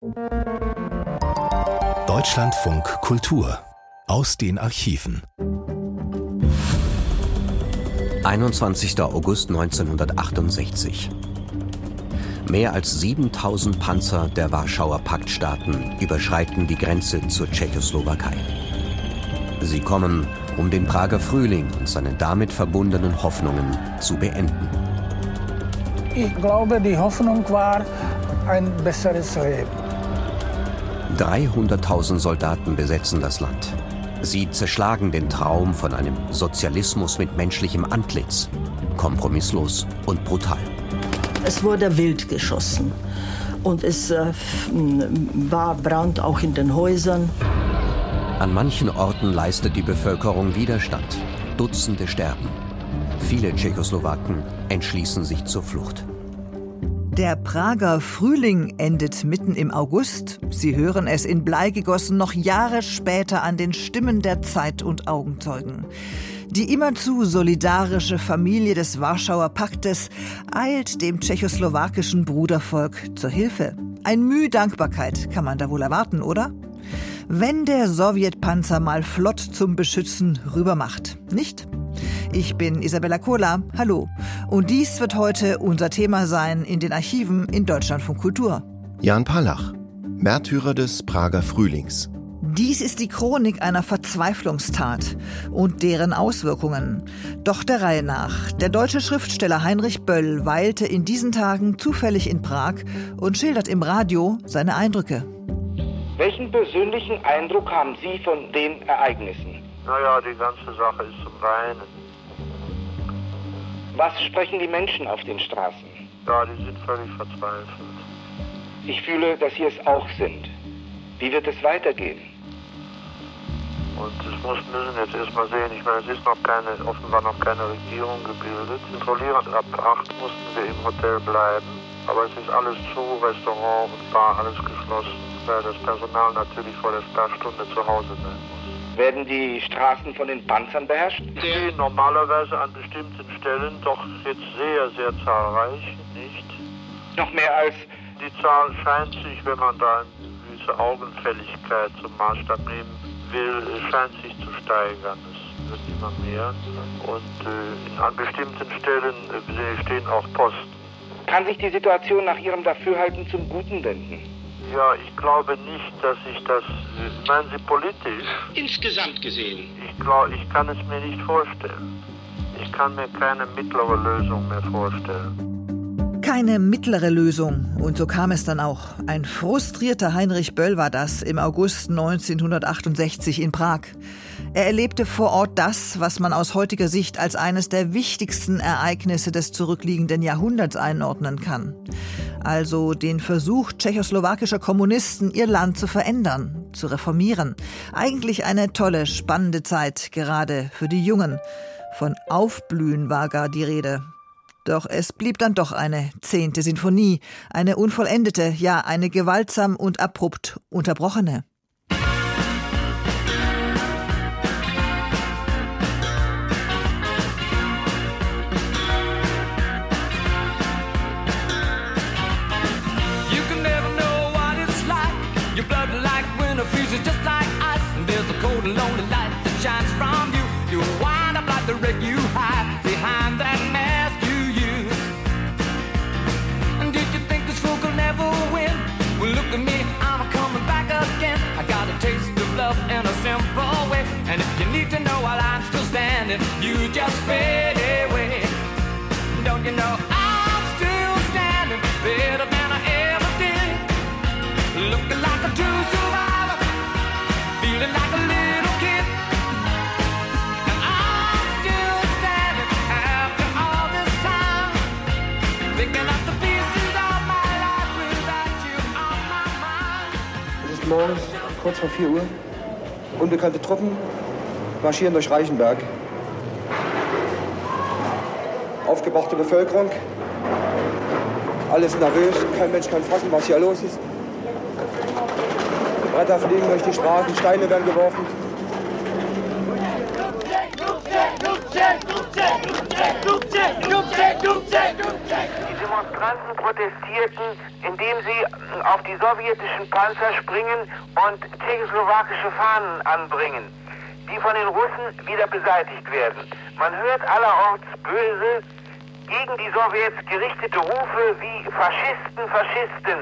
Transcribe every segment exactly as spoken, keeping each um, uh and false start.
Deutschlandfunk Kultur aus den Archiven. einundzwanzigster August neunzehnhundertachtundsechzig. Mehr als siebentausend Panzer der Warschauer Paktstaaten überschreiten die Grenze zur Tschechoslowakei. Sie kommen, um den Prager Frühling und seine damit verbundenen Hoffnungen zu beenden. Ich glaube, die Hoffnung war ein besseres Leben. dreihunderttausend Soldaten besetzen das Land. Sie zerschlagen den Traum von einem Sozialismus mit menschlichem Antlitz. Kompromisslos und brutal. Es wurde wild geschossen. Und es äh, war Brand auch in den Häusern. An manchen Orten leistet die Bevölkerung Widerstand. Dutzende sterben. Viele Tschechoslowaken entschließen sich zur Flucht. Der Prager Frühling endet mitten im August. Sie hören es in Blei gegossen noch Jahre später an den Stimmen der Zeit- und Augenzeugen. Die immerzu solidarische Familie des Warschauer Paktes eilt dem tschechoslowakischen Brudervolk zur Hilfe. Ein Müh Dankbarkeit kann man da wohl erwarten, oder? Wenn der Sowjetpanzer mal flott zum Beschützen rübermacht, nicht? Ich bin Isabella Kohler, hallo. Und dies wird heute unser Thema sein in den Archiven in Deutschlandfunk Kultur. Jan Palach, Märtyrer des Prager Frühlings. Dies ist die Chronik einer Verzweiflungstat und deren Auswirkungen. Doch der Reihe nach. Der deutsche Schriftsteller Heinrich Böll weilte in diesen Tagen zufällig in Prag und schildert im Radio seine Eindrücke. Welchen persönlichen Eindruck haben Sie von den Ereignissen? Naja, die ganze Sache ist zum Weinen. Was sprechen die Menschen auf den Straßen? Ja, die sind völlig verzweifelt. Ich fühle, dass Sie es auch sind. Wie wird es weitergehen? Und das muss, müssen jetzt erstmal sehen. Ich meine, es ist noch keine, offenbar noch keine Regierung gebildet. Kontrollierend ab acht mussten wir im Hotel bleiben. Aber es ist alles zu, Restaurant und Bar, alles geschlossen, weil das Personal natürlich vor der Sperrstunde zu Hause sein muss. Werden die Straßen von den Panzern beherrscht? Die stehen normalerweise an bestimmten Stellen, doch jetzt sehr, sehr zahlreich, nicht? Noch mehr als... Die Zahl scheint sich, wenn man da eine gewisse Augenfälligkeit zum Maßstab nehmen will, scheint sich zu steigern. Es wird immer mehr. Und äh, an bestimmten Stellen äh, stehen auch Posten. Kann sich die Situation nach Ihrem Dafürhalten zum Guten wenden? Ja, ich glaube nicht, dass ich das... Meinen Sie politisch? Insgesamt gesehen. Ich glaube, ich kann es mir nicht vorstellen. Ich kann mir keine mittlere Lösung mehr vorstellen. Keine mittlere Lösung. Und so kam es dann auch. Ein frustrierter Heinrich Böll war das im August neunzehnhundertachtundsechzig in Prag. Er erlebte vor Ort das, was man aus heutiger Sicht als eines der wichtigsten Ereignisse des zurückliegenden Jahrhunderts einordnen kann. Also den Versuch tschechoslowakischer Kommunisten, ihr Land zu verändern, zu reformieren. Eigentlich eine tolle, spannende Zeit, gerade für die Jungen. Von Aufblühen war gar die Rede. Doch es blieb dann doch eine zehnte Sinfonie, eine unvollendete, ja eine gewaltsam und abrupt unterbrochene. In a simple way, and if you need to know while I'm still standing, you just fade away. Don't you know I'm still standing better than I ever did, looking like a true survivor, feeling like a little kid, and I'm still standing after all this time, picking up the pieces of my life without you on my mind. Es ist morgens kurz vor vier Uhr. Unbekannte Truppen marschieren durch Reichenberg. Aufgebrachte Bevölkerung. Alles nervös. Kein Mensch kann fassen, was hier los ist. Bretter fliegen durch die Straßen, Steine werden geworfen. Die Demonstranten protestierten, indem sie auf die sowjetischen Panzer springen und tschechoslowakische Fahnen anbringen, die von den Russen wieder beseitigt werden. Man hört allerorts böse, gegen die Sowjets gerichtete Rufe wie Faschisten, Faschisten.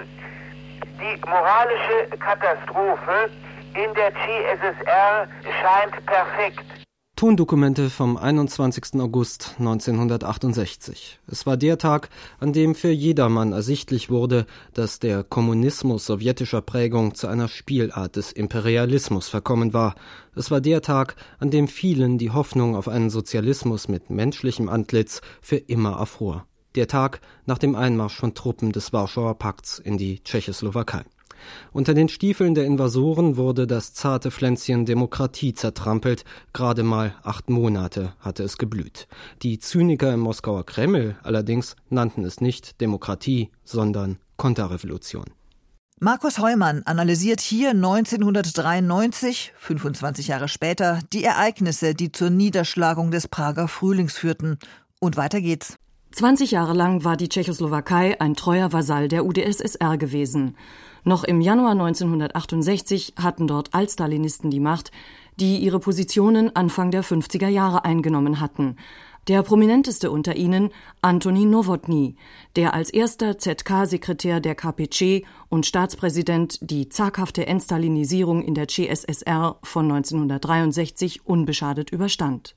Die moralische Katastrophe in der C S S R scheint perfekt. Tondokumente vom einundzwanzigsten August neunzehnhundertachtundsechzig. Es war der Tag, an dem für jedermann ersichtlich wurde, dass der Kommunismus sowjetischer Prägung zu einer Spielart des Imperialismus verkommen war. Es war der Tag, an dem vielen die Hoffnung auf einen Sozialismus mit menschlichem Antlitz für immer erfror. Der Tag nach dem Einmarsch von Truppen des Warschauer Pakts in die Tschechoslowakei. Unter den Stiefeln der Invasoren wurde das zarte Pflänzchen Demokratie zertrampelt. Gerade mal acht Monate hatte es geblüht. Die Zyniker im Moskauer Kreml allerdings nannten es nicht Demokratie, sondern Konterrevolution. Markus Heumann analysiert hier neunzehnhundertdreiundneunzig, fünfundzwanzig Jahre später, die Ereignisse, die zur Niederschlagung des Prager Frühlings führten. Und weiter geht's. zwanzig Jahre lang war die Tschechoslowakei ein treuer Vasall der U d S S R gewesen. Noch im Januar neunzehnhundertachtundsechzig hatten dort Altstalinisten die Macht, die ihre Positionen Anfang der fünfziger Jahre eingenommen hatten. Der prominenteste unter ihnen Antoni Nowotny, der als erster Z K-Sekretär der K P C und Staatspräsident die zaghafte Entstalinisierung in der C S S R von neunzehnhundertdreiundsechzig unbeschadet überstand.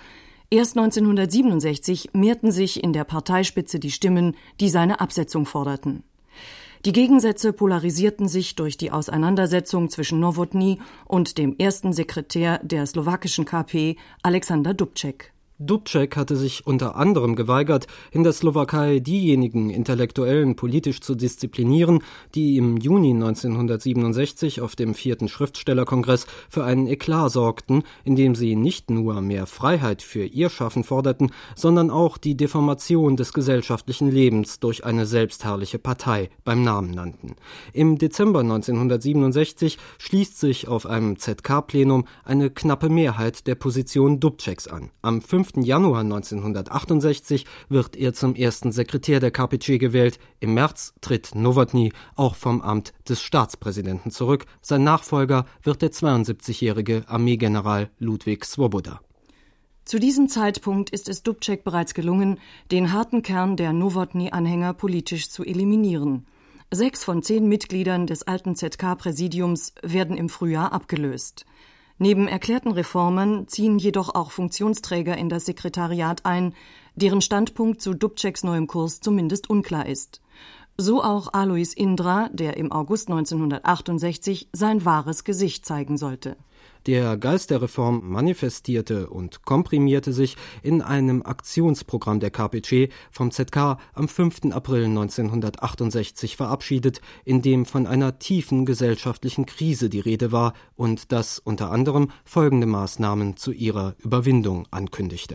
Erst neunzehnhundertsiebenundsechzig mehrten sich in der Parteispitze die Stimmen, die seine Absetzung forderten. Die Gegensätze polarisierten sich durch die Auseinandersetzung zwischen Nowotny und dem ersten Sekretär der slowakischen K P, Alexander Dubček. Dubček hatte sich unter anderem geweigert, in der Slowakei diejenigen Intellektuellen politisch zu disziplinieren, die im Juni neunzehnhundertsiebenundsechzig auf dem vierten Schriftstellerkongress für einen Eklat sorgten, indem sie nicht nur mehr Freiheit für ihr Schaffen forderten, sondern auch die Deformation des gesellschaftlichen Lebens durch eine selbstherrliche Partei beim Namen nannten. Im Dezember neunzehnhundertsiebenundsechzig schließt sich auf einem Z K-Plenum eine knappe Mehrheit der Position Dubčeks an. Am fünften Januar neunzehnhundertachtundsechzig wird er zum ersten Sekretär der K P C gewählt. Im März tritt Nowotny auch vom Amt des Staatspräsidenten zurück. Sein Nachfolger wird der zweiundsiebzigjährige Armeegeneral Ludwig Swoboda. Zu diesem Zeitpunkt ist es Dubček bereits gelungen, den harten Kern der Nowotny-Anhänger politisch zu eliminieren. Sechs von zehn Mitgliedern des alten Z K-Präsidiums werden im Frühjahr abgelöst. Neben erklärten Reformen ziehen jedoch auch Funktionsträger in das Sekretariat ein, deren Standpunkt zu Dubčeks neuem Kurs zumindest unklar ist. So auch Alois Indra, der im August neunzehnhundertachtundsechzig sein wahres Gesicht zeigen sollte. Der Geist der Reform manifestierte und komprimierte sich in einem Aktionsprogramm der K P C vom Z K am fünften April neunzehnhundertachtundsechzig verabschiedet, in dem von einer tiefen gesellschaftlichen Krise die Rede war und das unter anderem folgende Maßnahmen zu ihrer Überwindung ankündigte.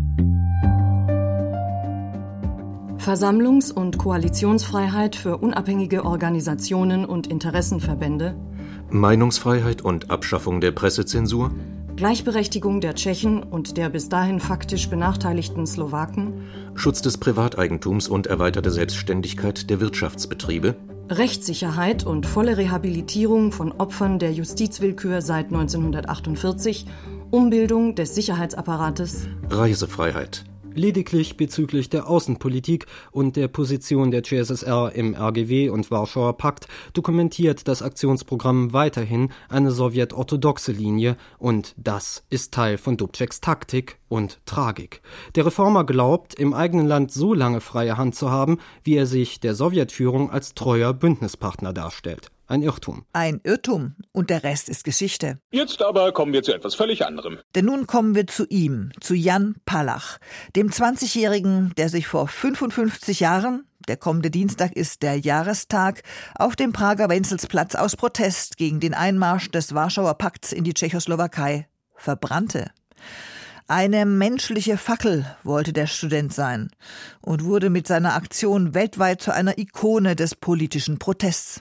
Versammlungs- und Koalitionsfreiheit für unabhängige Organisationen und Interessenverbände, Meinungsfreiheit und Abschaffung der Pressezensur, Gleichberechtigung der Tschechen und der bis dahin faktisch benachteiligten Slowaken, Schutz des Privateigentums und erweiterte Selbstständigkeit der Wirtschaftsbetriebe, Rechtssicherheit und volle Rehabilitierung von Opfern der Justizwillkür seit neunzehnhundertachtundvierzig, Umbildung des Sicherheitsapparates, Reisefreiheit. Lediglich bezüglich der Außenpolitik und der Position der C S S R im R G W und Warschauer Pakt dokumentiert das Aktionsprogramm weiterhin eine sowjetorthodoxe Linie, und das ist Teil von Dubčeks Taktik und Tragik. Der Reformer glaubt, im eigenen Land so lange freie Hand zu haben, wie er sich der Sowjetführung als treuer Bündnispartner darstellt. Ein Irrtum. Ein Irrtum, und der Rest ist Geschichte. Jetzt aber kommen wir zu etwas völlig anderem. Denn nun kommen wir zu ihm, zu Jan Palach, dem zwanzigjährigen, der sich vor fünfundfünfzig Jahren, der kommende Dienstag ist der Jahrestag, auf dem Prager Wenzelsplatz aus Protest gegen den Einmarsch des Warschauer Pakts in die Tschechoslowakei verbrannte. Eine menschliche Fackel wollte der Student sein und wurde mit seiner Aktion weltweit zu einer Ikone des politischen Protests.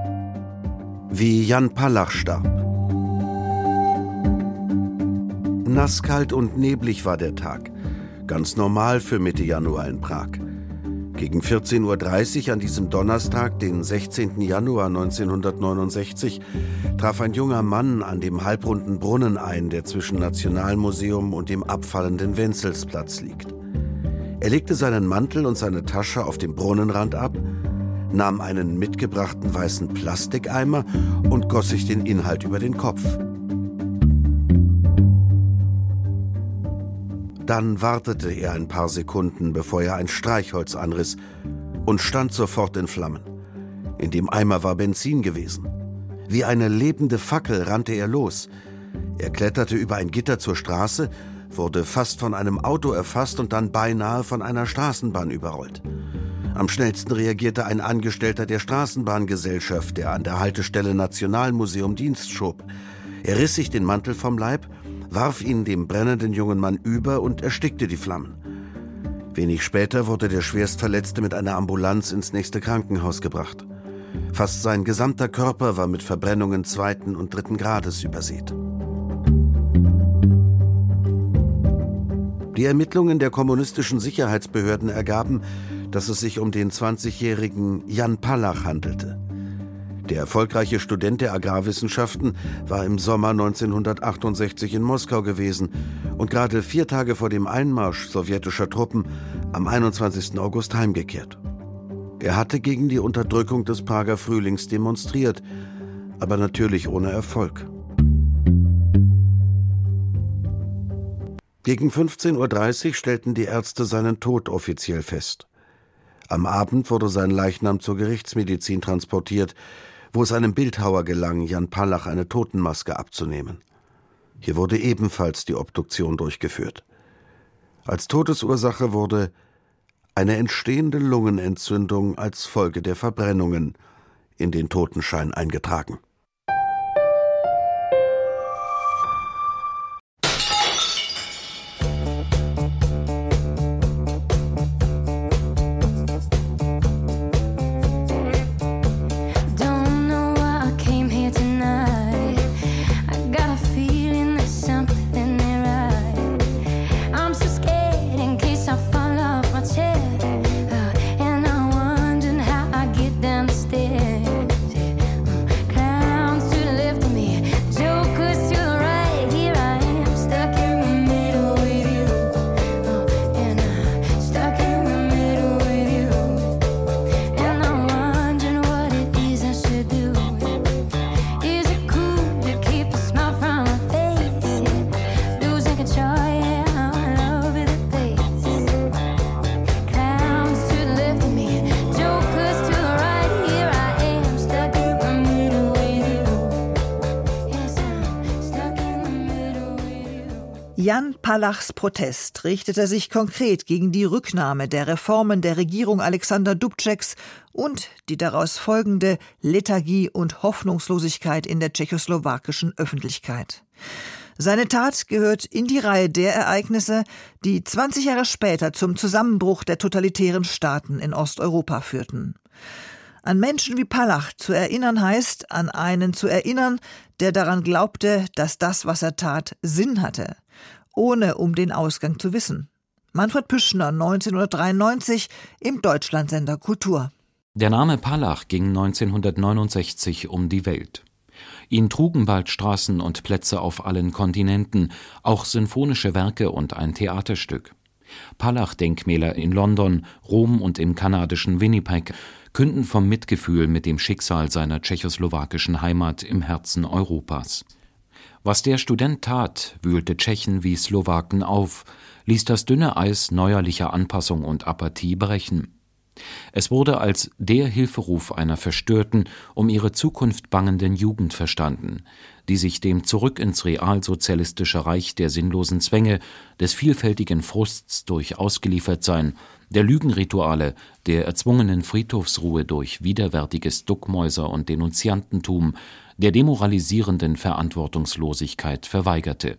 Wie Jan Palach starb. Nasskalt und neblig war der Tag. Ganz normal für Mitte Januar in Prag. Gegen vierzehn Uhr dreißig an diesem Donnerstag, den sechzehnten Januar neunzehnhundertneunundsechzig, traf ein junger Mann an dem halbrunden Brunnen ein, der zwischen Nationalmuseum und dem abfallenden Wenzelsplatz liegt. Er legte seinen Mantel und seine Tasche auf dem Brunnenrand ab, nahm einen mitgebrachten weißen Plastikeimer und goss sich den Inhalt über den Kopf. Dann wartete er ein paar Sekunden, bevor er ein Streichholz anriss und stand sofort in Flammen. In dem Eimer war Benzin gewesen. Wie eine lebende Fackel rannte er los. Er kletterte über ein Gitter zur Straße, wurde fast von einem Auto erfasst und dann beinahe von einer Straßenbahn überrollt. Am schnellsten reagierte ein Angestellter der Straßenbahngesellschaft, der an der Haltestelle Nationalmuseum Dienst schob. Er riss sich den Mantel vom Leib, warf ihn dem brennenden jungen Mann über und erstickte die Flammen. Wenig später wurde der Schwerstverletzte mit einer Ambulanz ins nächste Krankenhaus gebracht. Fast sein gesamter Körper war mit Verbrennungen zweiten und dritten Grades übersät. Die Ermittlungen der kommunistischen Sicherheitsbehörden ergaben, dass es sich um den zwanzigjährigen Jan Palach handelte. Der erfolgreiche Student der Agrarwissenschaften war im Sommer neunzehnhundertachtundsechzig in Moskau gewesen und gerade vier Tage vor dem Einmarsch sowjetischer Truppen am einundzwanzigsten August heimgekehrt. Er hatte gegen die Unterdrückung des Prager Frühlings demonstriert, aber natürlich ohne Erfolg. Gegen fünfzehn Uhr dreißig stellten die Ärzte seinen Tod offiziell fest. Am Abend wurde sein Leichnam zur Gerichtsmedizin transportiert, wo es einem Bildhauer gelang, Jan Palach eine Totenmaske abzunehmen. Hier wurde ebenfalls die Obduktion durchgeführt. Als Todesursache wurde eine entstehende Lungenentzündung als Folge der Verbrennungen in den Totenschein eingetragen. Jan Palachs Protest richtete sich konkret gegen die Rücknahme der Reformen der Regierung Alexander Dubčeks und die daraus folgende Lethargie und Hoffnungslosigkeit in der tschechoslowakischen Öffentlichkeit. Seine Tat gehört in die Reihe der Ereignisse, die zwanzig Jahre später zum Zusammenbruch der totalitären Staaten in Osteuropa führten. An Menschen wie Palach zu erinnern heißt, an einen zu erinnern, der daran glaubte, dass das, was er tat, Sinn hatte, ohne um den Ausgang zu wissen. Manfred Püschner, neunzehnhundertdreiundneunzig, im Deutschlandsender Kultur. Der Name Palach ging neunzehnhundertneunundsechzig um die Welt. Ihn trugen bald Straßen und Plätze auf allen Kontinenten, auch sinfonische Werke und ein Theaterstück. Palach-Denkmäler in London, Rom und im kanadischen Winnipeg künden vom Mitgefühl mit dem Schicksal seiner tschechoslowakischen Heimat im Herzen Europas. Was der Student tat, wühlte Tschechen wie Slowaken auf, ließ das dünne Eis neuerlicher Anpassung und Apathie brechen. Es wurde als der Hilferuf einer verstörten, um ihre Zukunft bangenden Jugend verstanden, die sich dem Zurück ins realsozialistische Reich der sinnlosen Zwänge, des vielfältigen Frusts durch Ausgeliefertsein, der Lügenrituale, der erzwungenen Friedhofsruhe durch widerwärtiges Duckmäuser- und Denunziantentum, der demoralisierenden Verantwortungslosigkeit verweigerte.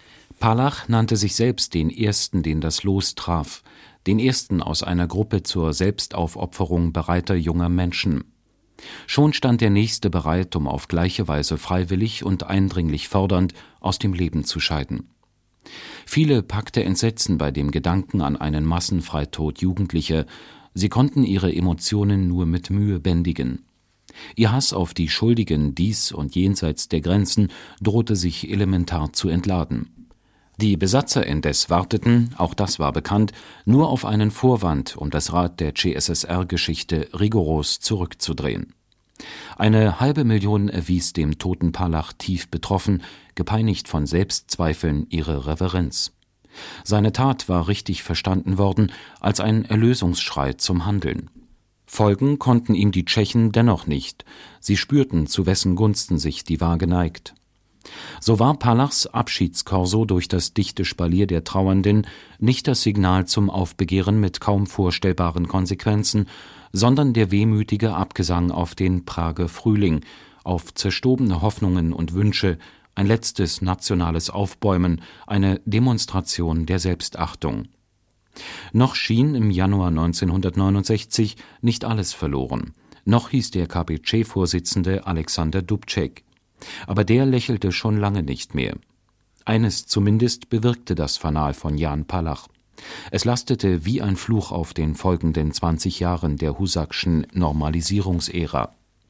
Palach nannte sich selbst den Ersten, den das Los traf, den Ersten aus einer Gruppe zur Selbstaufopferung bereiter junger Menschen. Schon stand der Nächste bereit, um auf gleiche Weise freiwillig und eindringlich fordernd aus dem Leben zu scheiden. Viele packte Entsetzen bei dem Gedanken an einen Massenfreitod Jugendlicher. Sie konnten ihre Emotionen nur mit Mühe bändigen. Ihr Hass auf die Schuldigen dies und jenseits der Grenzen drohte sich elementar zu entladen. Die Besatzer indes warteten, auch das war bekannt, nur auf einen Vorwand, um das Rad der C S S R-Geschichte rigoros zurückzudrehen. Eine halbe Million erwies dem toten Palach tief betroffen, gepeinigt von Selbstzweifeln, ihre Reverenz. Seine Tat war richtig verstanden worden als ein Erlösungsschrei zum Handeln. Folgen konnten ihm die Tschechen dennoch nicht, sie spürten, zu wessen Gunsten sich die Waage neigt. So war Palachs Abschiedskorso durch das dichte Spalier der Trauernden nicht das Signal zum Aufbegehren mit kaum vorstellbaren Konsequenzen, sondern der wehmütige Abgesang auf den Prager Frühling, auf zerstobene Hoffnungen und Wünsche, ein letztes nationales Aufbäumen, eine Demonstration der Selbstachtung. Noch schien im Januar neunzehnhundertneunundsechzig nicht alles verloren. Noch hieß der K P C-Vorsitzende Alexander Dubček. Aber der lächelte schon lange nicht mehr. Eines zumindest bewirkte das Fanal von Jan Palach. Es lastete wie ein Fluch auf den folgenden zwanzig Jahren der Husakschen Normalisierungsära.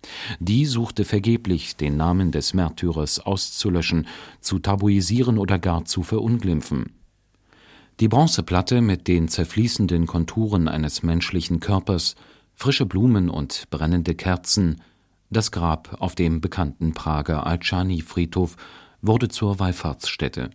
Die suchte vergeblich, den Namen des Märtyrers auszulöschen, zu tabuisieren oder gar zu verunglimpfen. Die Bronzeplatte mit den zerfließenden Konturen eines menschlichen Körpers, frische Blumen und brennende Kerzen, das Grab auf dem bekannten Prager Alčany-Friedhof wurde zur Wallfahrtsstätte.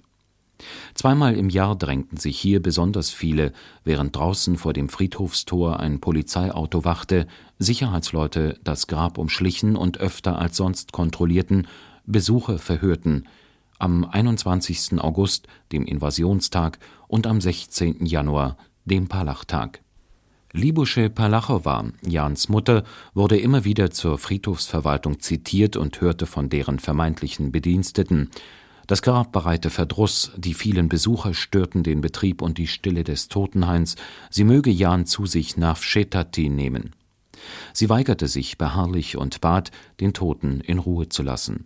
Zweimal im Jahr drängten sich hier besonders viele, während draußen vor dem Friedhofstor ein Polizeiauto wachte, Sicherheitsleute das Grab umschlichen und öfter als sonst kontrollierten, Besucher verhörten, am einundzwanzigsten August, dem Invasionstag, und am sechzehnten Januar, dem Palachtag. Libusche Palachowa, Jans Mutter, wurde immer wieder zur Friedhofsverwaltung zitiert und hörte von deren vermeintlichen Bediensteten. Das Grab bereite Verdruss, die vielen Besucher störten den Betrieb und die Stille des Totenhains, sie möge Jan zu sich nach Vsetatý nehmen. Sie weigerte sich beharrlich und bat, den Toten in Ruhe zu lassen.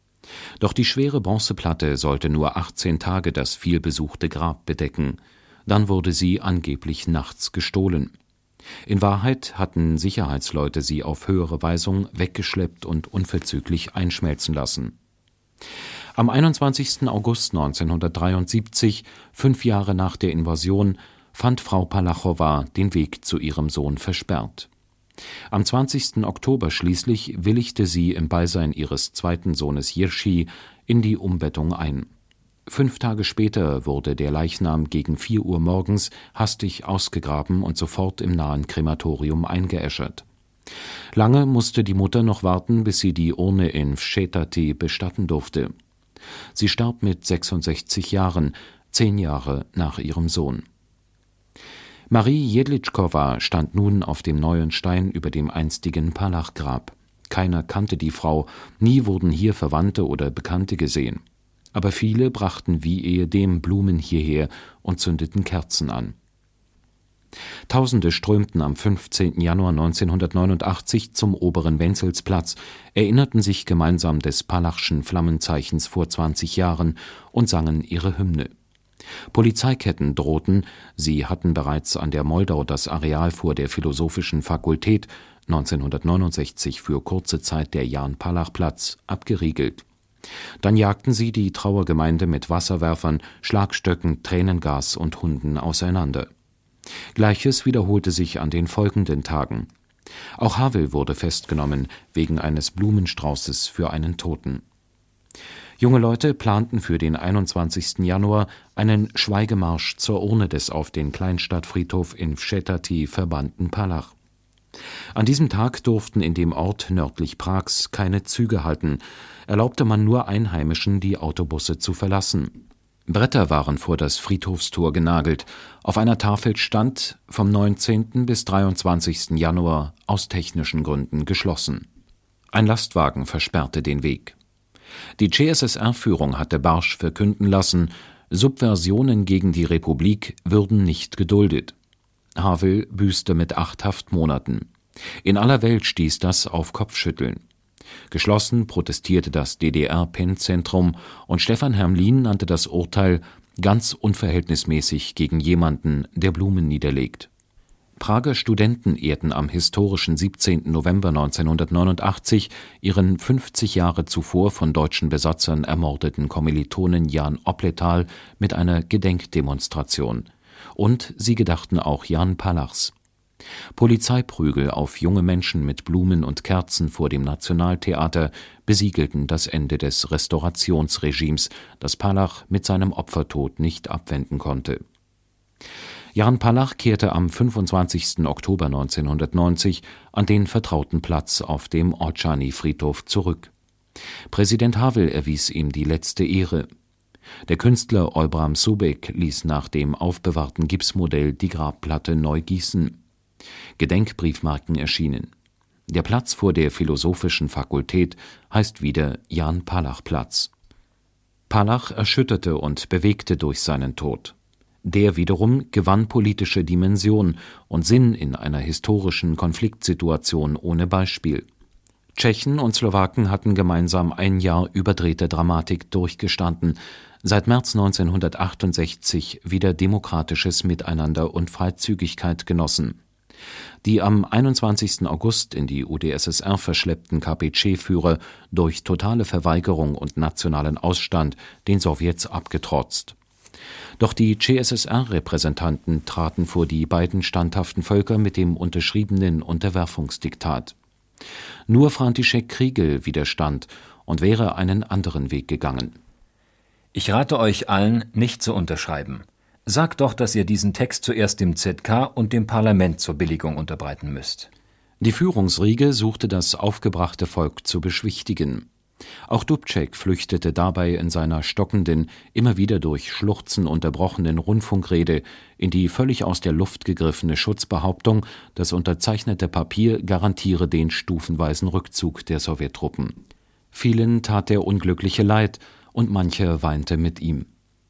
Doch die schwere Bronzeplatte sollte nur achtzehn Tage das vielbesuchte Grab bedecken. Dann wurde sie angeblich nachts gestohlen. In Wahrheit hatten Sicherheitsleute sie auf höhere Weisung weggeschleppt und unverzüglich einschmelzen lassen. Am einundzwanzigsten August neunzehnhundertdreiundsiebzig, fünf Jahre nach der Invasion, fand Frau Palachowa den Weg zu ihrem Sohn versperrt. Am zwanzigsten Oktober schließlich willigte sie im Beisein ihres zweiten Sohnes Jiří in die Umbettung ein. Fünf Tage später wurde der Leichnam gegen vier Uhr morgens hastig ausgegraben und sofort im nahen Krematorium eingeäschert. Lange musste die Mutter noch warten, bis sie die Urne in Vsetatý bestatten durfte. Sie starb mit sechsundsechzig Jahren, zehn Jahre nach ihrem Sohn. Marie Jedličková stand nun auf dem neuen Stein über dem einstigen Palach-Grab. Keiner kannte die Frau, nie wurden hier Verwandte oder Bekannte gesehen. Aber viele brachten wie ehedem Blumen hierher und zündeten Kerzen an. Tausende strömten am fünfzehnten Januar neunzehnhundertneunundachtzig zum oberen Wenzelsplatz, erinnerten sich gemeinsam des Palachschen Flammenzeichens vor zwanzig Jahren und sangen ihre Hymne. Polizeiketten drohten, sie hatten bereits an der Moldau das Areal vor der Philosophischen Fakultät, neunzehnhundertneunundsechzig für kurze Zeit der Jan-Palach-Platz, abgeriegelt. Dann jagten sie die Trauergemeinde mit Wasserwerfern, Schlagstöcken, Tränengas und Hunden auseinander. Gleiches wiederholte sich an den folgenden Tagen. Auch Havel wurde festgenommen, wegen eines Blumenstraußes für einen Toten. Junge Leute planten für den einundzwanzigsten Januar einen Schweigemarsch zur Urne des auf den Kleinstadtfriedhof in Vsetatý verbannten Palach. An diesem Tag durften in dem Ort nördlich Prags keine Züge halten, erlaubte man nur Einheimischen, die Autobusse zu verlassen. Bretter waren vor das Friedhofstor genagelt. Auf einer Tafel stand, vom neunzehnten bis dreiundzwanzigsten Januar aus technischen Gründen geschlossen. Ein Lastwagen versperrte den Weg. Die C S S R-Führung hatte barsch verkünden lassen, Subversionen gegen die Republik würden nicht geduldet. Havel büßte mit acht Haftmonaten. In aller Welt stieß das auf Kopfschütteln. Geschlossen protestierte das D D R-Pennzentrum und Stefan Hermlin nannte das Urteil ganz unverhältnismäßig gegen jemanden, der Blumen niederlegt. Prager Studenten ehrten am historischen siebzehnten November neunzehnhundertneunundachtzig ihren fünfzig Jahre zuvor von deutschen Besatzern ermordeten Kommilitonen Jan Opletal mit einer Gedenkdemonstration. Und sie gedachten auch Jan Palachs. Polizeiprügel auf junge Menschen mit Blumen und Kerzen vor dem Nationaltheater besiegelten das Ende des Restaurationsregimes, das Palach mit seinem Opfertod nicht abwenden konnte. Jan Palach kehrte am fünfundzwanzigsten Oktober neunzehnhundertneunzig an den vertrauten Platz auf dem Orcsány-Friedhof zurück. Präsident Havel erwies ihm die letzte Ehre. Der Künstler Olbram Sobek ließ nach dem aufbewahrten Gipsmodell die Grabplatte neu gießen. Gedenkbriefmarken erschienen. Der Platz vor der Philosophischen Fakultät heißt wieder Jan-Palach-Platz. Palach erschütterte und bewegte durch seinen Tod. Der wiederum gewann politische Dimension und Sinn in einer historischen Konfliktsituation ohne Beispiel. Tschechen und Slowaken hatten gemeinsam ein Jahr überdrehte Dramatik durchgestanden, seit März neunzehnhundertachtundsechzig wieder demokratisches Miteinander und Freizügigkeit genossen. Die am einundzwanzigsten August in die U d S S R verschleppten K P C-Führer durch totale Verweigerung und nationalen Ausstand den Sowjets abgetrotzt. Doch die C S S R-Repräsentanten traten vor die beiden standhaften Völker mit dem unterschriebenen Unterwerfungsdiktat. Nur František Kriegel widerstand und wäre einen anderen Weg gegangen. Ich rate euch allen, nicht zu unterschreiben. Sagt doch, dass ihr diesen Text zuerst dem Z K und dem Parlament zur Billigung unterbreiten müsst. Die Führungsriege suchte das aufgebrachte Volk zu beschwichtigen. Auch Dubček flüchtete dabei in seiner stockenden, immer wieder durch Schluchzen unterbrochenen Rundfunkrede in die völlig aus der Luft gegriffene Schutzbehauptung, das unterzeichnete Papier garantiere den stufenweisen Rückzug der Sowjettruppen. Vielen tat der Unglückliche leid und mancher weinte mit ihm.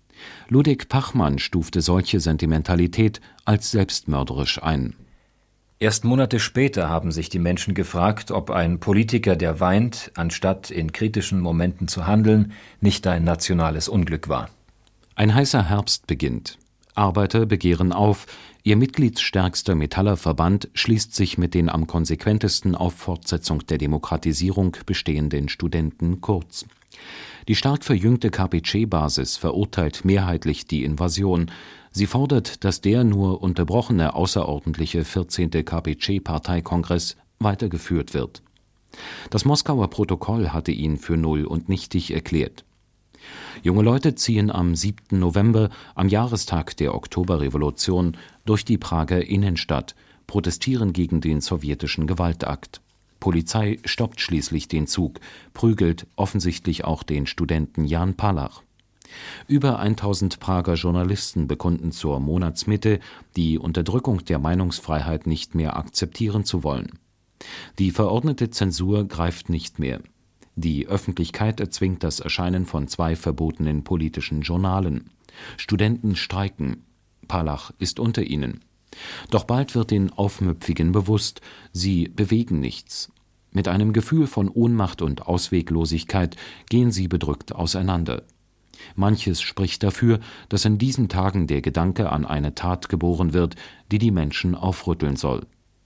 Ludek Pachmann stufte solche Sentimentalität als selbstmörderisch ein. Erst Monate später haben sich die Menschen gefragt, ob ein Politiker, der weint, anstatt in kritischen Momenten zu handeln, nicht ein nationales Unglück war. Ein heißer Herbst beginnt. Arbeiter begehren auf, ihr mitgliedsstärkster Metallerverband schließt sich mit den am konsequentesten auf Fortsetzung der Demokratisierung bestehenden Studenten kurz. Die stark verjüngte K P C-Basis verurteilt mehrheitlich die Invasion. Sie fordert, dass der nur unterbrochene außerordentliche vierzehnte K P C-Parteikongress weitergeführt wird. Das Moskauer Protokoll hatte ihn für null und nichtig erklärt. Junge Leute ziehen am siebten November, am Jahrestag der Oktoberrevolution, durch die Prager Innenstadt, protestieren gegen den sowjetischen Gewaltakt. Polizei stoppt schließlich den Zug, prügelt offensichtlich auch den Studenten Jan Palach. Über tausend Prager Journalisten bekunden zur Monatsmitte, die Unterdrückung der Meinungsfreiheit nicht mehr akzeptieren zu wollen. Die verordnete Zensur greift nicht mehr. Die Öffentlichkeit erzwingt das Erscheinen von zwei verbotenen politischen Journalen. Studenten streiken. Palach ist unter ihnen. Doch bald wird den Aufmüpfigen bewusst, sie bewegen nichts. Mit einem Gefühl von Ohnmacht und Ausweglosigkeit gehen sie bedrückt auseinander. Manches spricht dafür, dass in diesen Tagen der Gedanke an eine Tat geboren wird, die die Menschen aufrütteln soll.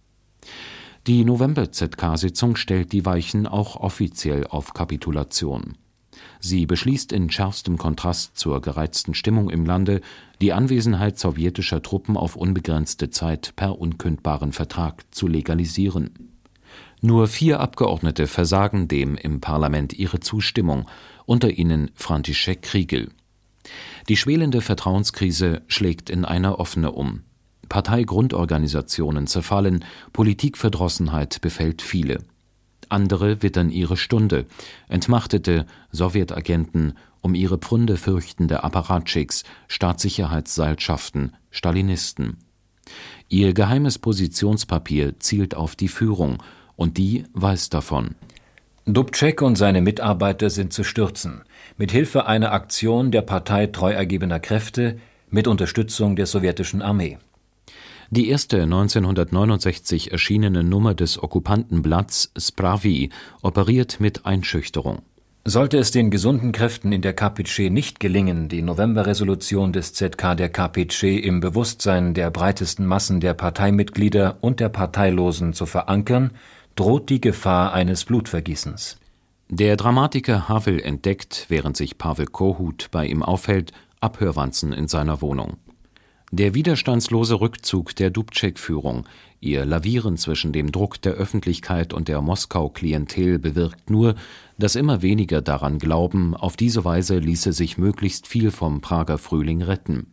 Die November-Z K-Sitzung stellt die Weichen auch offiziell auf Kapitulation. Sie beschließt in schärfstem Kontrast zur gereizten Stimmung im Lande die Anwesenheit sowjetischer Truppen auf unbegrenzte Zeit per unkündbaren Vertrag zu legalisieren. Nur vier Abgeordnete versagen dem im Parlament ihre Zustimmung, unter ihnen František Kriegel. Die schwelende Vertrauenskrise schlägt in eine offene um. Parteigrundorganisationen zerfallen, Politikverdrossenheit befällt viele. Andere wittern ihre Stunde, entmachtete Sowjetagenten, um ihre Pfründe fürchtende Apparatschicks, Staatssicherheitsseilschaften, Stalinisten. Ihr geheimes Positionspapier zielt auf die Führung, und die weiß davon. Dubček und seine Mitarbeiter sind zu stürzen, mit Hilfe einer Aktion der Partei treu ergebener Kräfte, mit Unterstützung der sowjetischen Armee. Die erste neunzehnhundertneunundsechzig erschienene Nummer des Okkupantenblatts Zprávy operiert mit Einschüchterung. Sollte es den gesunden Kräften in der K P C nicht gelingen, die Novemberresolution des Z K der K P C im Bewusstsein der breitesten Massen der Parteimitglieder und der Parteilosen zu verankern, droht die Gefahr eines Blutvergießens. Der Dramatiker Havel entdeckt, während sich Pavel Kohut bei ihm aufhält, Abhörwanzen in seiner Wohnung. Der widerstandslose Rückzug der Dubček-Führung, ihr Lavieren zwischen dem Druck der Öffentlichkeit und der Moskau-Klientel bewirkt nur, dass immer weniger daran glauben, auf diese Weise ließe sich möglichst viel vom Prager Frühling retten.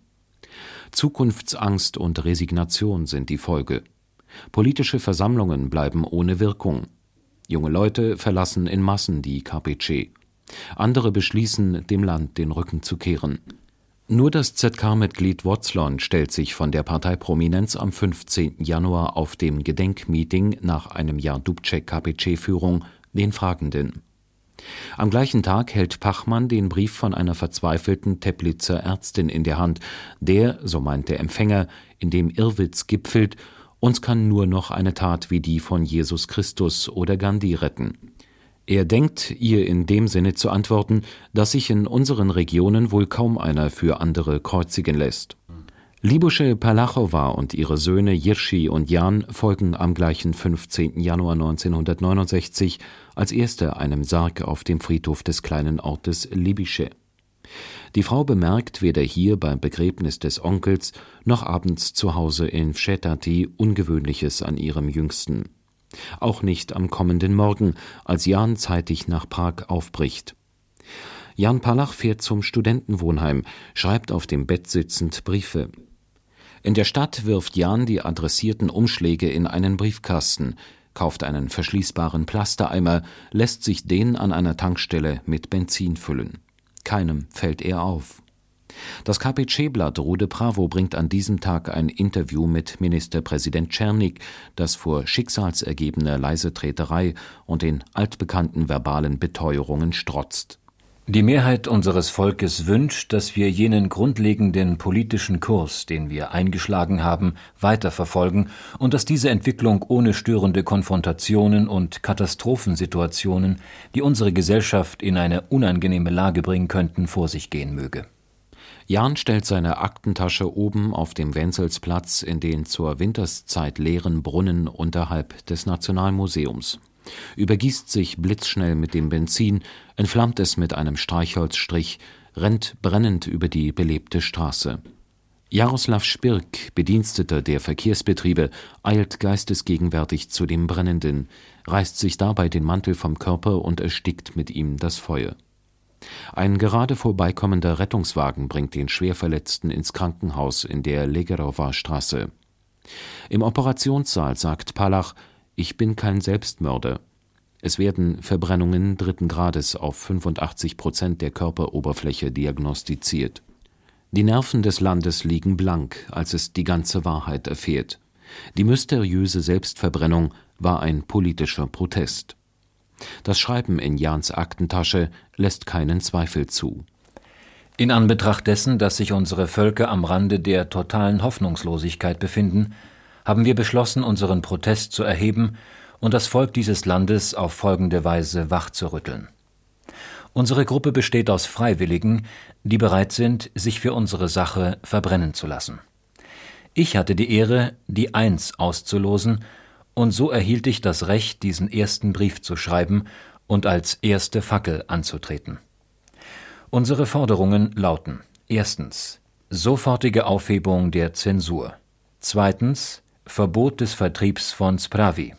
Zukunftsangst und Resignation sind die Folge. Politische Versammlungen bleiben ohne Wirkung. Junge Leute verlassen in Massen die K P C. Andere beschließen, dem Land den Rücken zu kehren. Nur das Z K-Mitglied Wozlon stellt sich von der Parteiprominenz am fünfzehnten Januar auf dem Gedenkmeeting nach einem Jahr Dubček-K P C-Führung den Fragenden. Am gleichen Tag hält Pachmann den Brief von einer verzweifelten Teplitzer Ärztin in der Hand, der, so meint der Empfänger, in dem Irrwitz gipfelt: Uns kann nur noch eine Tat wie die von Jesus Christus oder Gandhi retten. Er denkt, ihr in dem Sinne zu antworten, dass sich in unseren Regionen wohl kaum einer für andere kreuzigen lässt. Libusche Palachowa und ihre Söhne Jirschi und Jan folgen am gleichen fünfzehnten Januar neunzehnhundertneunundsechzig als erste einem Sarg auf dem Friedhof des kleinen Ortes Libische. Die Frau bemerkt weder hier beim Begräbnis des Onkels noch abends zu Hause in Vsetín Ungewöhnliches an ihrem Jüngsten. Auch nicht am kommenden Morgen, als Jan zeitig nach Prag aufbricht. Jan Palach fährt zum Studentenwohnheim, schreibt auf dem Bett sitzend Briefe. In der Stadt wirft Jan die adressierten Umschläge in einen Briefkasten, kauft einen verschließbaren Plastereimer, lässt sich den an einer Tankstelle mit Benzin füllen. Keinem fällt er auf. Das K P C-Blatt Rude Pravo bringt an diesem Tag ein Interview mit Ministerpräsident Czernik, das vor schicksalsergebener Leisetreterei und den altbekannten verbalen Beteuerungen strotzt. Die Mehrheit unseres Volkes wünscht, dass wir jenen grundlegenden politischen Kurs, den wir eingeschlagen haben, weiterverfolgen und dass diese Entwicklung ohne störende Konfrontationen und Katastrophensituationen, die unsere Gesellschaft in eine unangenehme Lage bringen könnten, vor sich gehen möge. Jan stellt seine Aktentasche oben auf dem Wenzelsplatz in den zur Winterszeit leeren Brunnen unterhalb des Nationalmuseums, übergießt sich blitzschnell mit dem Benzin, entflammt es mit einem Streichholzstrich, rennt brennend über die belebte Straße. Jaroslav Spirk, Bediensteter der Verkehrsbetriebe, eilt geistesgegenwärtig zu dem Brennenden, reißt sich dabei den Mantel vom Körper und erstickt mit ihm das Feuer. Ein gerade vorbeikommender Rettungswagen bringt den Schwerverletzten ins Krankenhaus in der Legerowa-Straße. Im Operationssaal sagt Palach: Ich bin kein Selbstmörder. Es werden Verbrennungen dritten Grades auf fünfundachtzig Prozent der Körperoberfläche diagnostiziert. Die Nerven des Landes liegen blank, als es die ganze Wahrheit erfährt. Die mysteriöse Selbstverbrennung war ein politischer Protest. Das Schreiben in Jans Aktentasche lässt keinen Zweifel zu. In Anbetracht dessen, dass sich unsere Völker am Rande der totalen Hoffnungslosigkeit befinden, haben wir beschlossen, unseren Protest zu erheben und das Volk dieses Landes auf folgende Weise wachzurütteln. Unsere Gruppe besteht aus Freiwilligen, die bereit sind, sich für unsere Sache verbrennen zu lassen. Ich hatte die Ehre, die Eins auszulosen, und so erhielt ich das Recht, diesen ersten Brief zu schreiben und als erste Fackel anzutreten. Unsere Forderungen lauten: Erstens, sofortige Aufhebung der Zensur. Zweitens, Verbot des Vertriebs von Spravi.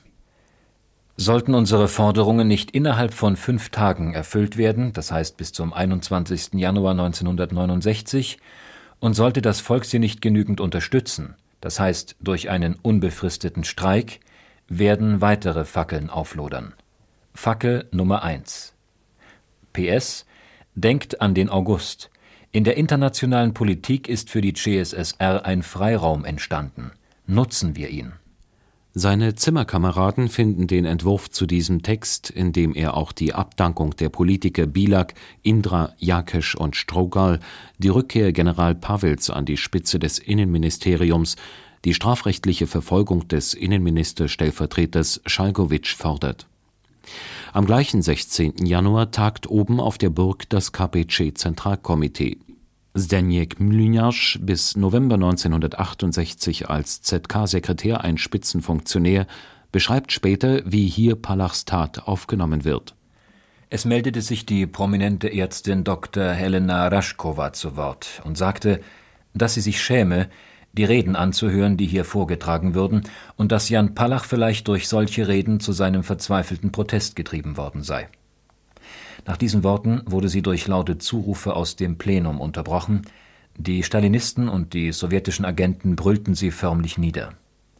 Sollten unsere Forderungen nicht innerhalb von fünf Tagen erfüllt werden, das heißt bis zum einundzwanzigsten Januar neunzehnhundertneunundsechzig, und sollte das Volk sie nicht genügend unterstützen, das heißt durch einen unbefristeten Streik, werden weitere Fackeln auflodern. Fackel Nummer eins. P S. Denkt an den August. In der internationalen Politik ist für die C S S R ein Freiraum entstanden. Nutzen wir ihn. Seine Zimmerkameraden finden den Entwurf zu diesem Text, in dem er auch die Abdankung der Politiker Bilak, Indra, Jakesch und Strogal, die Rückkehr General Pawels an die Spitze des Innenministeriums, die strafrechtliche Verfolgung des Innenministerstellvertreters Schalgowitsch fordert. Am gleichen sechzehnten Januar tagt oben auf der Burg das K P C-Zentralkomitee. Zdeněk Mlynář, bis November neunzehnhundertachtundsechzig als Z K-Sekretär ein Spitzenfunktionär, beschreibt später, wie hier Pallachs Tat aufgenommen wird. Es meldete sich die prominente Ärztin Doktor Helena Rašková zu Wort und sagte, dass sie sich schäme, die Reden anzuhören, die hier vorgetragen würden, und dass Jan Palach vielleicht durch solche Reden zu seinem verzweifelten Protest getrieben worden sei. Nach diesen Worten wurde sie durch laute Zurufe aus dem Plenum unterbrochen. Die Stalinisten und die sowjetischen Agenten brüllten sie förmlich nieder.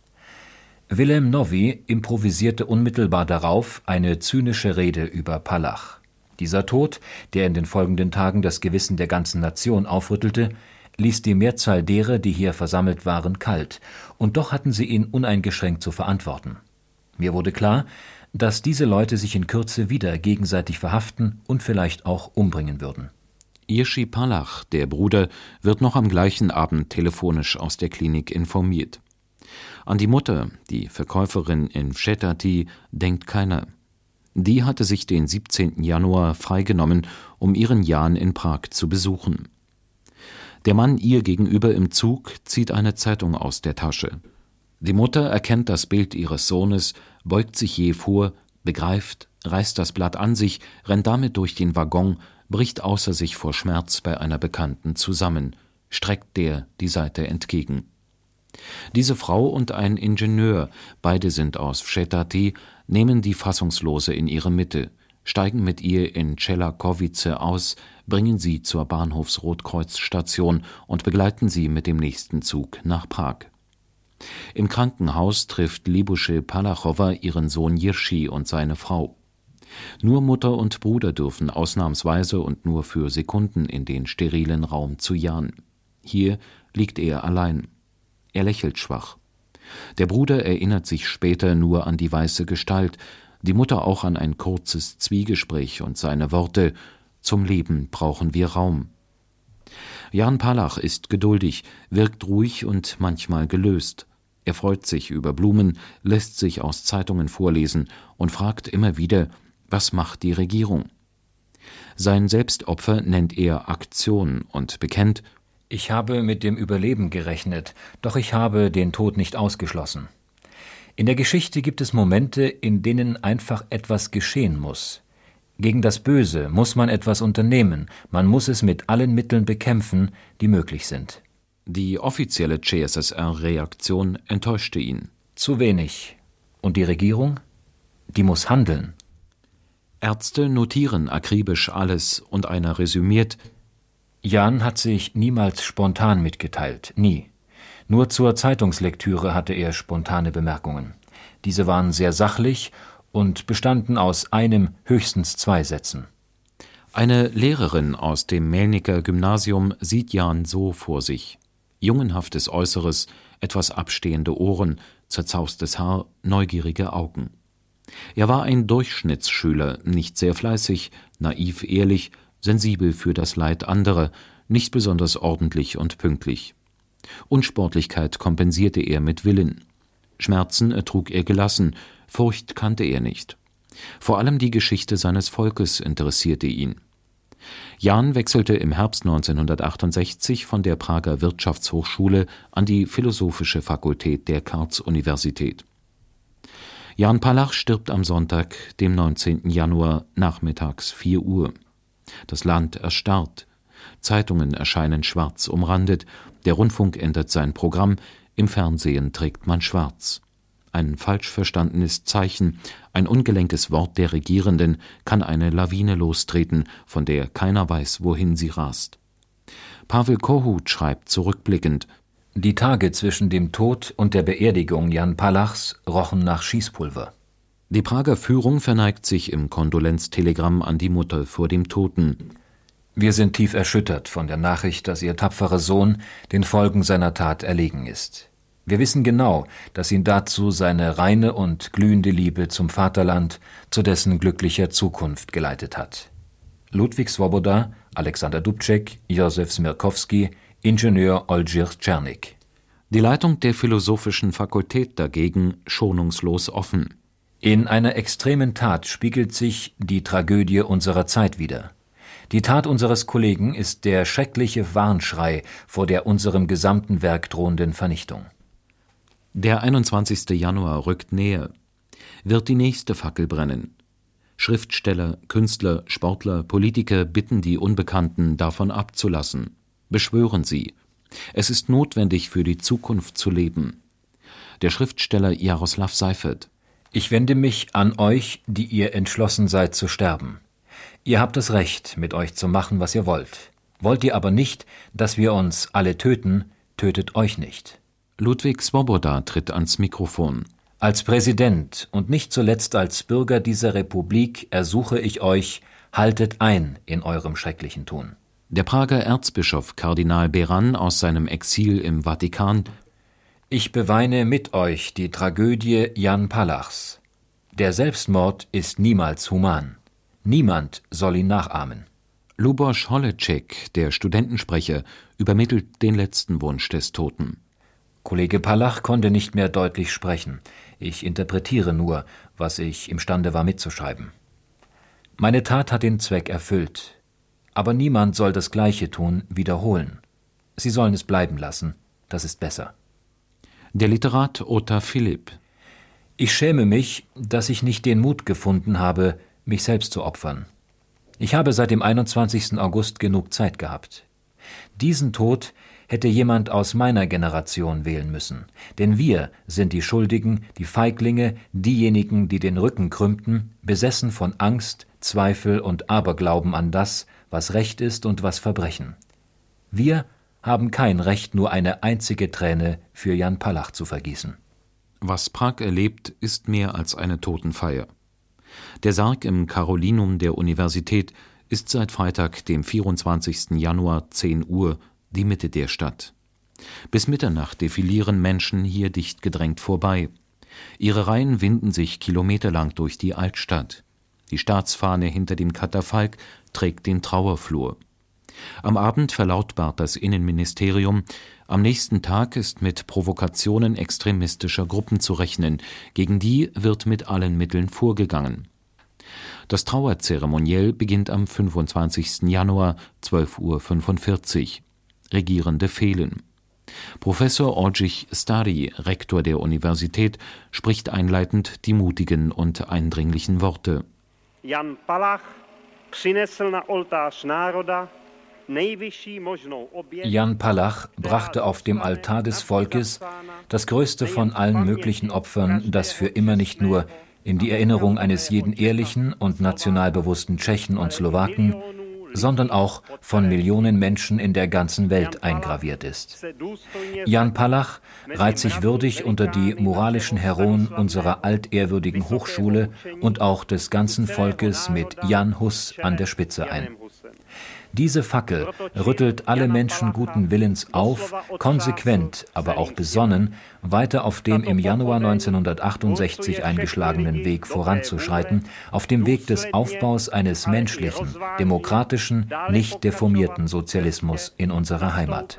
Wilhelm Novy improvisierte unmittelbar darauf eine zynische Rede über Pallach. Dieser Tod, der in den folgenden Tagen das Gewissen der ganzen Nation aufrüttelte, ließ die Mehrzahl derer, die hier versammelt waren, kalt, und doch hatten sie ihn uneingeschränkt zu verantworten. Mir wurde klar, dass diese Leute sich in Kürze wieder gegenseitig verhaften und vielleicht auch umbringen würden. Jiří Pallach, der Bruder, wird noch am gleichen Abend telefonisch aus der Klinik informiert. An die Mutter, die Verkäuferin in Vsetín, denkt keiner. Die hatte sich den siebzehnten Januar freigenommen, um ihren Jan in Prag zu besuchen. Der Mann ihr gegenüber im Zug zieht eine Zeitung aus der Tasche. Die Mutter erkennt das Bild ihres Sohnes, beugt sich jäh vor, begreift, reißt das Blatt an sich, rennt damit durch den Waggon, bricht außer sich vor Schmerz bei einer Bekannten zusammen, streckt der die Seite entgegen. Diese Frau und ein Ingenieur, beide sind aus Vsetín, nehmen die Fassungslose in ihre Mitte, steigen mit ihr in Čelakovice aus, bringen sie zur Bahnhofs-Rotkreuz-Station und begleiten sie mit dem nächsten Zug nach Prag. Im Krankenhaus trifft Libuše Pallachova ihren Sohn Jiří und seine Frau. Nur Mutter und Bruder dürfen ausnahmsweise und nur für Sekunden in den sterilen Raum zu Jan. Hier liegt er allein. Er lächelt schwach. Der Bruder erinnert sich später nur an die weiße Gestalt, die Mutter auch an ein kurzes Zwiegespräch und seine Worte: »Zum Leben brauchen wir Raum.« Jan Palach ist geduldig, wirkt ruhig und manchmal gelöst. Er freut sich über Blumen, lässt sich aus Zeitungen vorlesen und fragt immer wieder, was macht die Regierung? Sein Selbstopfer nennt er Aktion und bekennt: Ich habe mit dem Überleben gerechnet, doch ich habe den Tod nicht ausgeschlossen. In der Geschichte gibt es Momente, in denen einfach etwas geschehen muss. Gegen das Böse muss man etwas unternehmen, man muss es mit allen Mitteln bekämpfen, die möglich sind. Die offizielle C S S R-Reaktion enttäuschte ihn. Zu wenig. Und die Regierung? Die muss handeln. Ärzte notieren akribisch alles und einer resümiert: Jan hat sich niemals spontan mitgeteilt, nie. Nur zur Zeitungslektüre hatte er spontane Bemerkungen. Diese waren sehr sachlich und bestanden aus einem, höchstens zwei Sätzen. Eine Lehrerin aus dem Melniker Gymnasium sieht Jan so vor sich. Jungenhaftes Äußeres, etwas abstehende Ohren, zerzaustes Haar, neugierige Augen. Er war ein Durchschnittsschüler, nicht sehr fleißig, naiv ehrlich, sensibel für das Leid anderer, nicht besonders ordentlich und pünktlich. Unsportlichkeit kompensierte er mit Willen. Schmerzen ertrug er gelassen, Furcht kannte er nicht. Vor allem die Geschichte seines Volkes interessierte ihn. Jan wechselte im Herbst neunzehnhundertachtundsechzig von der Prager Wirtschaftshochschule an die Philosophische Fakultät der Karls-Universität. Jan Palach stirbt am Sonntag, dem neunzehnten Januar, nachmittags vier Uhr. Das Land erstarrt. Zeitungen erscheinen schwarz umrandet, der Rundfunk ändert sein Programm, im Fernsehen trägt man schwarz. Ein falsch verstandenes Zeichen, ein ungelenkes Wort der Regierenden kann eine Lawine lostreten, von der keiner weiß, wohin sie rast. Pavel Kohut schreibt zurückblickend: Die Tage zwischen dem Tod und der Beerdigung Jan Pallachs rochen nach Schießpulver. Die Prager Führung verneigt sich im Kondolenztelegramm an die Mutter vor dem Toten. Wir sind tief erschüttert von der Nachricht, dass Ihr tapferer Sohn den Folgen seiner Tat erlegen ist. Wir wissen genau, dass ihn dazu seine reine und glühende Liebe zum Vaterland, zu dessen glücklicher Zukunft geleitet hat. Ludwig Swoboda, Alexander Dubček, Josef Smirkowski, Ingenieur Olgier Czernik. Die Leitung der Philosophischen Fakultät dagegen schonungslos offen. In einer extremen Tat spiegelt sich die Tragödie unserer Zeit wider. Die Tat unseres Kollegen ist der schreckliche Warnschrei vor der unserem gesamten Werk drohenden Vernichtung. Der einundzwanzigste Januar rückt näher. Wird die nächste Fackel brennen? Schriftsteller, Künstler, Sportler, Politiker bitten die Unbekannten, davon abzulassen. Beschwören sie. Es ist notwendig, für die Zukunft zu leben. Der Schriftsteller Jaroslav Seifert: Ich wende mich an euch, die ihr entschlossen seid zu sterben. Ihr habt das Recht, mit euch zu machen, was ihr wollt. Wollt ihr aber nicht, dass wir uns alle töten, tötet euch nicht. Ludwig Swoboda tritt ans Mikrofon. Als Präsident und nicht zuletzt als Bürger dieser Republik ersuche ich euch, haltet ein in eurem schrecklichen Tun. Der Prager Erzbischof Kardinal Beran aus seinem Exil im Vatikan: Ich beweine mit euch die Tragödie Jan Palachs. Der Selbstmord ist niemals human. Niemand soll ihn nachahmen. Luboš Holeček, der Studentensprecher, übermittelt den letzten Wunsch des Toten. Kollege Palach konnte nicht mehr deutlich sprechen. Ich interpretiere nur, was ich imstande war mitzuschreiben. Meine Tat hat den Zweck erfüllt. Aber niemand soll das Gleiche tun, wiederholen. Sie sollen es bleiben lassen, das ist besser. Der Literat Ota Philipp: Ich schäme mich, dass ich nicht den Mut gefunden habe, mich selbst zu opfern. Ich habe seit dem einundzwanzigsten August genug Zeit gehabt. Diesen Tod hätte jemand aus meiner Generation wählen müssen. Denn wir sind die Schuldigen, die Feiglinge, diejenigen, die den Rücken krümmten, besessen von Angst, Zweifel und Aberglauben an das, was Recht ist und was Verbrechen. Wir haben kein Recht, nur eine einzige Träne für Jan Palach zu vergießen. Was Prag erlebt, ist mehr als eine Totenfeier. Der Sarg im Karolinum der Universität ist seit Freitag, dem vierundzwanzigsten Januar, zehn Uhr, die Mitte der Stadt. Bis Mitternacht defilieren Menschen hier dicht gedrängt vorbei. Ihre Reihen winden sich kilometerlang durch die Altstadt. Die Staatsfahne hinter dem Katafalk trägt den Trauerflor. Am Abend verlautbart das Innenministerium: Am nächsten Tag ist mit Provokationen extremistischer Gruppen zu rechnen, gegen die wird mit allen Mitteln vorgegangen. Das Trauerzeremoniell beginnt am fünfundzwanzigsten Januar, zwölf Uhr fünfundvierzig. Regierende fehlen. Professor Orjich Stari, Rektor der Universität, spricht einleitend die mutigen und eindringlichen Worte. Jan Palach přinesl na oltář národa. Jan Palach brachte auf dem Altar des Volkes das größte von allen möglichen Opfern, das für immer nicht nur in die Erinnerung eines jeden ehrlichen und nationalbewussten Tschechen und Slowaken, sondern auch von Millionen Menschen in der ganzen Welt eingraviert ist. Jan Palach reiht sich würdig unter die moralischen Heroen unserer altehrwürdigen Hochschule und auch des ganzen Volkes mit Jan Hus an der Spitze ein. Diese Fackel rüttelt alle Menschen guten Willens auf, konsequent, aber auch besonnen, weiter auf dem im Januar neunzehnhundertachtundsechzig eingeschlagenen Weg voranzuschreiten, auf dem Weg des Aufbaus eines menschlichen, demokratischen, nicht deformierten Sozialismus in unserer Heimat.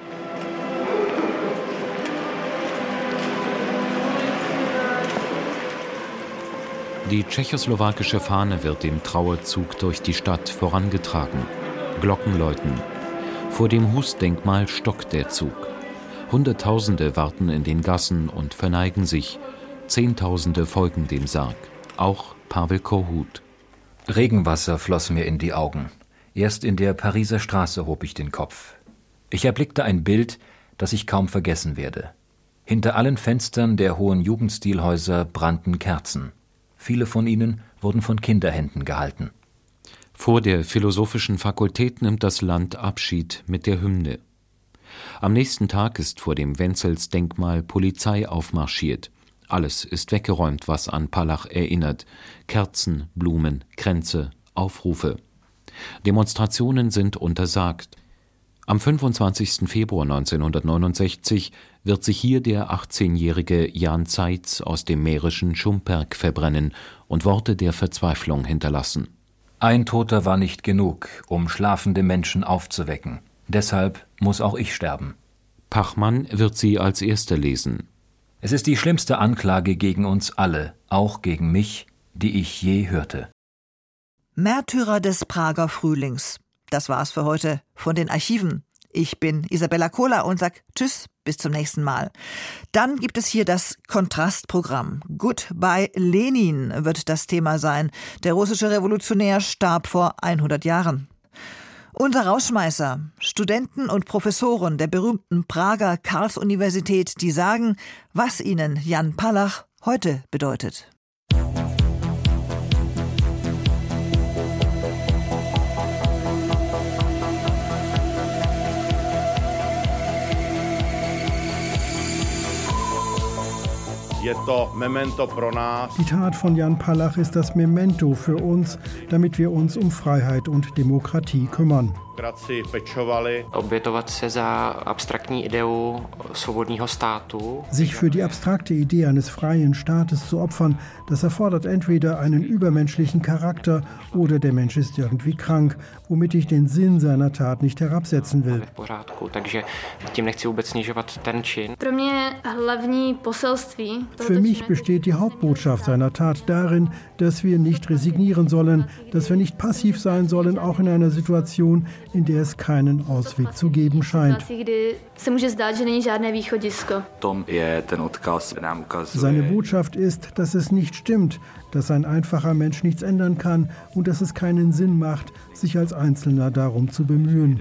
Die tschechoslowakische Fahne wird im Trauerzug durch die Stadt vorangetragen. Glocken läuten. Vor dem Hus-Denkmal stockt der Zug. Hunderttausende warten in den Gassen und verneigen sich. Zehntausende folgen dem Sarg. Auch Pavel Kohut. Regenwasser floss mir in die Augen. Erst in der Pariser Straße hob ich den Kopf. Ich erblickte ein Bild, das ich kaum vergessen werde. Hinter allen Fenstern der hohen Jugendstilhäuser brannten Kerzen. Viele von ihnen wurden von Kinderhänden gehalten. Vor der Philosophischen Fakultät nimmt das Land Abschied mit der Hymne. Am nächsten Tag ist vor dem Wenzels-Denkmal Polizei aufmarschiert. Alles ist weggeräumt, was an Palach erinnert. Kerzen, Blumen, Kränze, Aufrufe. Demonstrationen sind untersagt. Am fünfundzwanzigsten Februar neunzehnhundertneunundsechzig wird sich hier der achtzehnjährige Jan Zeitz aus dem mährischen Schumperk verbrennen und Worte der Verzweiflung hinterlassen. Ein Toter war nicht genug, um schlafende Menschen aufzuwecken. Deshalb muss auch ich sterben. Pachmann wird sie als Erster lesen. Es ist die schlimmste Anklage gegen uns alle, auch gegen mich, die ich je hörte. Märtyrer des Prager Frühlings. Das war's für heute von den Archiven. Ich bin Isabella Kohler und sag Tschüss, bis zum nächsten Mal. Dann gibt es hier das Kontrastprogramm. Goodbye Lenin wird das Thema sein. Der russische Revolutionär starb vor hundert Jahren. Unser Rausschmeißer, Studenten und Professoren der berühmten Prager Karls-Universität, die sagen, was ihnen Jan Palach heute bedeutet. Die Tat von Jan Palach ist das Memento für uns, damit wir uns um Freiheit und Demokratie kümmern. Sich für die abstrakte Idee eines freien Staates zu opfern, das erfordert entweder einen übermenschlichen Charakter oder der Mensch ist irgendwie krank, womit ich den Sinn seiner Tat nicht herabsetzen will. Für mich besteht die Hauptbotschaft seiner Tat darin, dass wir nicht resignieren sollen, dass wir nicht passiv sein sollen, auch in einer Situation, in der es keinen Ausweg zu geben scheint. Seine Botschaft ist, dass es nicht stimmt, dass ein einfacher Mensch nichts ändern kann und dass es keinen Sinn macht, sich als Einzelner darum zu bemühen.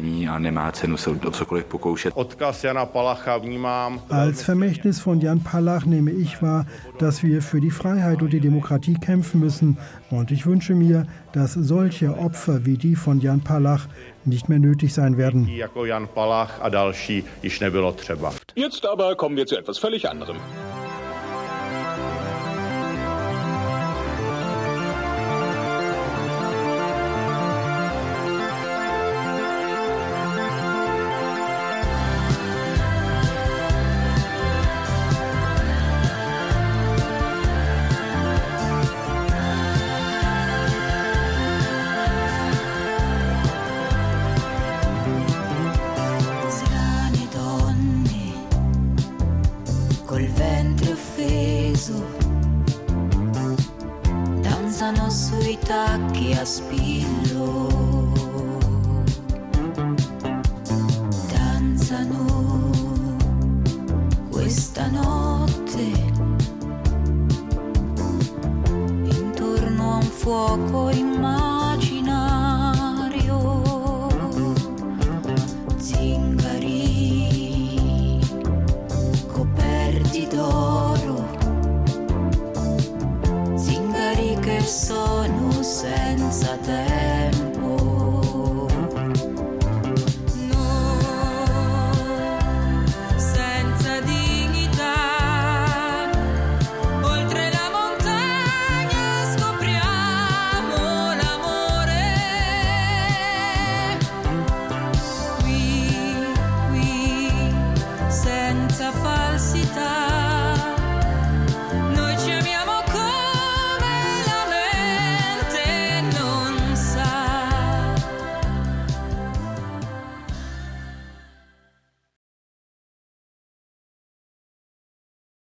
Als Vermächtnis von Jan Palach nehme ich wahr, dass wir für die Freiheit und die Demokratie kämpfen müssen. Und ich wünsche mir, dass solche Opfer wie die von Jan Palach nicht mehr nötig sein werden. Jetzt aber kommen wir zu etwas völlig anderem. Fuoco immaginario, zingari coperti d'oro, zingari che sono senza tempo. No, senza dignità, oltre la montagna scopriamo l'amore. Qui, qui, senza falsità.